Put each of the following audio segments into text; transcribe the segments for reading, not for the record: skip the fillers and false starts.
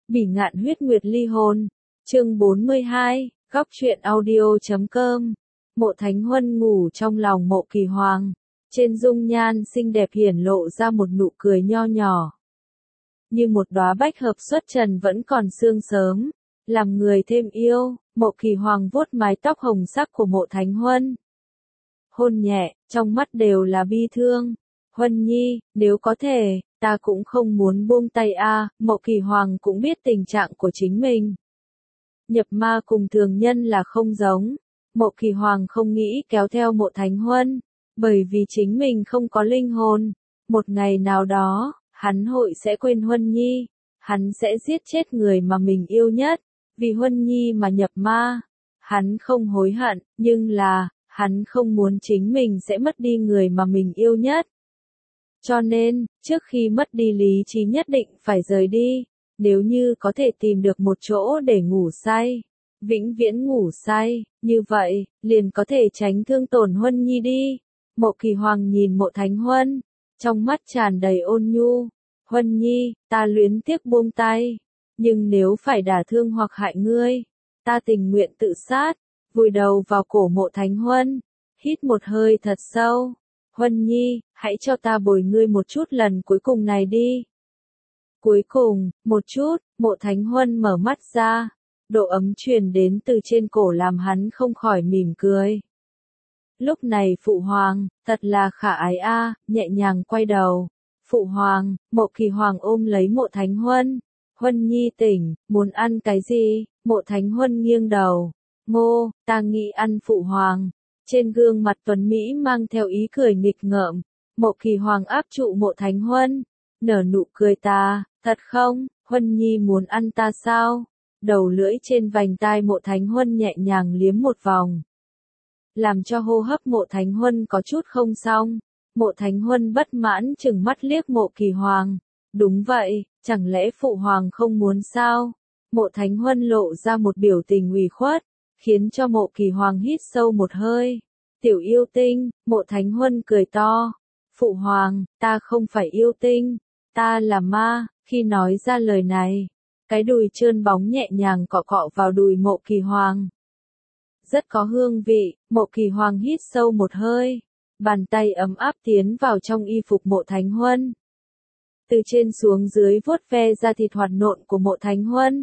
Bỉ ngạn huyết nguyệt ly hồn. Chương 42, góc truyện audio.com. Mộ Thánh Huân ngủ trong lòng Mộ Kỳ Hoàng. Trên dung nhan xinh đẹp hiển lộ ra một nụ cười nho nhỏ. Như một đóa bách hợp xuất trần vẫn còn sương sớm. Làm người thêm yêu, Mộ Kỳ Hoàng vuốt mái tóc hồng sắc của Mộ Thánh Huân. Hôn nhẹ, trong mắt đều là bi thương. Huân Nhi, nếu có thể, ta cũng không muốn buông tay a. Mộ Kỳ Hoàng cũng biết tình trạng của chính mình. Nhập ma cùng thường nhân là không giống. Mộ Kỳ Hoàng không nghĩ kéo theo Mộ Thánh Huân, bởi vì chính mình không có linh hồn. Một ngày nào đó, hắn hội sẽ quên Huân Nhi, hắn sẽ giết chết người mà mình yêu nhất, vì Huân Nhi mà nhập ma. Hắn không hối hận, nhưng là, hắn không muốn chính mình sẽ mất đi người mà mình yêu nhất. Cho nên, trước khi mất đi lý trí nhất định phải rời đi, nếu như có thể tìm được một chỗ để ngủ say, vĩnh viễn ngủ say, như vậy, liền có thể tránh thương tổn Huân Nhi đi. Mộ Kỳ Hoàng nhìn Mộ Thánh Huân, trong mắt tràn đầy ôn nhu. Huân Nhi, ta luyến tiếc buông tay, nhưng nếu phải đả thương hoặc hại ngươi, ta tình nguyện tự sát. Vùi đầu vào cổ Mộ Thánh Huân, hít một hơi thật sâu. Huân Nhi, hãy cho ta bồi ngươi một chút lần cuối cùng này đi. Cuối cùng, một chút, Mộ Thánh Huân mở mắt ra, độ ấm truyền đến từ trên cổ làm hắn không khỏi mỉm cười. Lúc này Phụ Hoàng, thật là khả ái a, nhẹ nhàng quay đầu. Phụ Hoàng, Mộ Kỳ Hoàng ôm lấy Mộ Thánh Huân. Huân Nhi tỉnh, muốn ăn cái gì? Mộ Thánh Huân nghiêng đầu. Ngô, ta nghĩ ăn Phụ Hoàng. Trên gương mặt tuấn Mỹ mang theo ý cười nghịch ngợm. Mộ Kỳ Hoàng áp trụ Mộ Thánh Huân, nở nụ cười ta, thật không, Huân Nhi muốn ăn ta sao? Đầu lưỡi trên vành tai Mộ Thánh Huân nhẹ nhàng liếm một vòng, làm cho hô hấp Mộ Thánh Huân có chút không xong. Mộ Thánh Huân bất mãn chừng mắt liếc Mộ Kỳ Hoàng. Đúng vậy, chẳng lẽ Phụ Hoàng không muốn sao? Mộ Thánh Huân lộ ra một biểu tình ủy khuất, khiến cho Mộ Kỳ Hoàng hít sâu một hơi. Tiểu yêu tinh, Mộ Thánh Huân cười to. Phụ Hoàng, ta không phải yêu tinh, ta là ma. Khi nói ra lời này, cái đùi trơn bóng nhẹ nhàng cọ cọ vào đùi Mộ Kỳ Hoàng. Rất có hương vị. Mộ Kỳ Hoàng hít sâu một hơi, bàn tay ấm áp tiến vào trong y phục Mộ Thánh Huân. Từ trên xuống dưới vuốt ve da thịt hoạt nộn của Mộ Thánh Huân.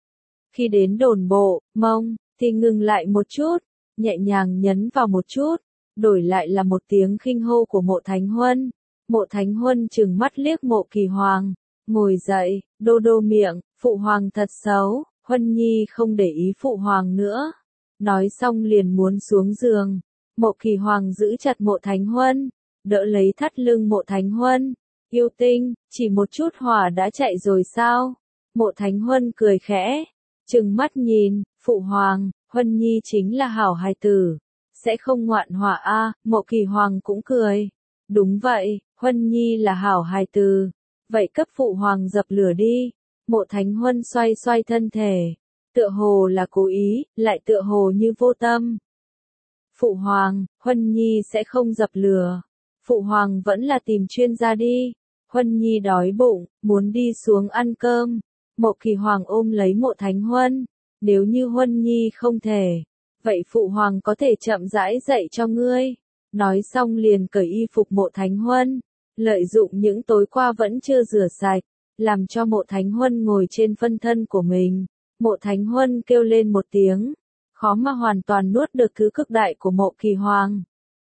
Khi đến đồn bộ, mông, thì ngừng lại một chút, nhẹ nhàng nhấn vào một chút, đổi lại là một tiếng khinh hô của Mộ Thánh Huân. Mộ Thánh Huân trừng mắt liếc Mộ Kỳ Hoàng, ngồi dậy, đô đô miệng, Phụ Hoàng thật xấu. Huân Nhi không để ý Phụ Hoàng nữa. Nói xong liền muốn xuống giường. Mộ Kỳ Hoàng giữ chặt Mộ Thánh Huân, đỡ lấy thắt lưng Mộ Thánh Huân. Yêu tinh, chỉ một chút hỏa đã chạy rồi sao? Mộ Thánh Huân cười khẽ, trừng mắt nhìn. Phụ Hoàng, Huân Nhi chính là hảo hài tử, sẽ không ngoạn hỏa a. Mộ Kỳ Hoàng cũng cười. Đúng vậy, Huân Nhi là hảo hài tử. Vậy cấp Phụ Hoàng dập lửa đi. Mộ Thánh Huân xoay xoay thân thể, tựa hồ là cố ý, lại tựa hồ như vô tâm. Phụ Hoàng, Huân Nhi sẽ không dập lửa. Phụ Hoàng vẫn là tìm chuyên gia đi. Huân Nhi đói bụng, muốn đi xuống ăn cơm. Mộ Kỳ Hoàng ôm lấy Mộ Thánh Huân. Nếu như Huân Nhi không thể, vậy Phụ Hoàng có thể chậm rãi dạy cho ngươi. Nói xong liền cởi y phục Mộ Thánh Huân, lợi dụng những tối qua vẫn chưa rửa sạch, làm cho Mộ Thánh Huân ngồi trên phân thân của mình. Mộ Thánh Huân kêu lên một tiếng, khó mà hoàn toàn nuốt được thứ cực đại của Mộ Kỳ Hoàng.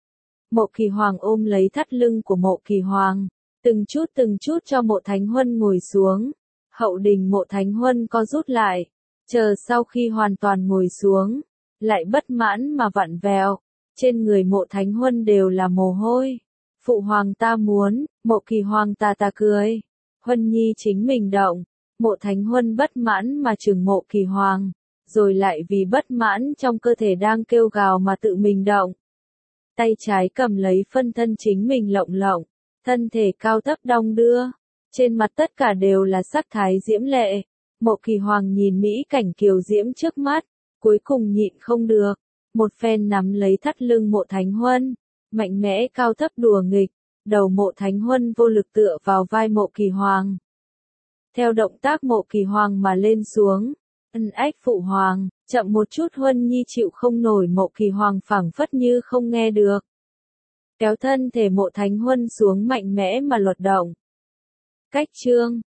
Mộ Kỳ Hoàng ôm lấy thắt lưng của Mộ Kỳ Hoàng, từng chút cho Mộ Thánh Huân ngồi xuống. Hậu đình Mộ Thánh Huân co rút lại, chờ sau khi hoàn toàn ngồi xuống, lại bất mãn mà vặn vẹo. Trên người Mộ Thánh Huân đều là mồ hôi. Phụ Hoàng ta muốn. Mộ Kỳ Hoàng ta cười. Huân Nhi chính mình động. Mộ Thánh Huân bất mãn mà trừng Mộ Kỳ Hoàng, rồi lại vì bất mãn trong cơ thể đang kêu gào mà tự mình động. Tay trái cầm lấy phân thân chính mình lộng lộng, thân thể cao thấp đong đưa, trên mặt tất cả đều là sắc thái diễm lệ. Mộ Kỳ Hoàng nhìn mỹ cảnh kiều diễm trước mắt, cuối cùng nhịn không được, một phen nắm lấy thắt lưng Mộ Thánh Huân, mạnh mẽ cao thấp đùa nghịch. Đầu Mộ Thánh Huân vô lực tựa vào vai Mộ Kỳ Hoàng. theo động tác Mộ Kỳ Hoàng mà lên xuống. Ách phụ hoàng, chậm một chút Huân Nhi chịu không nổi. Mộ Kỳ Hoàng phảng phất như không nghe được. Kéo thân thể Mộ Thánh Huân xuống mạnh mẽ mà luật động. Cách chương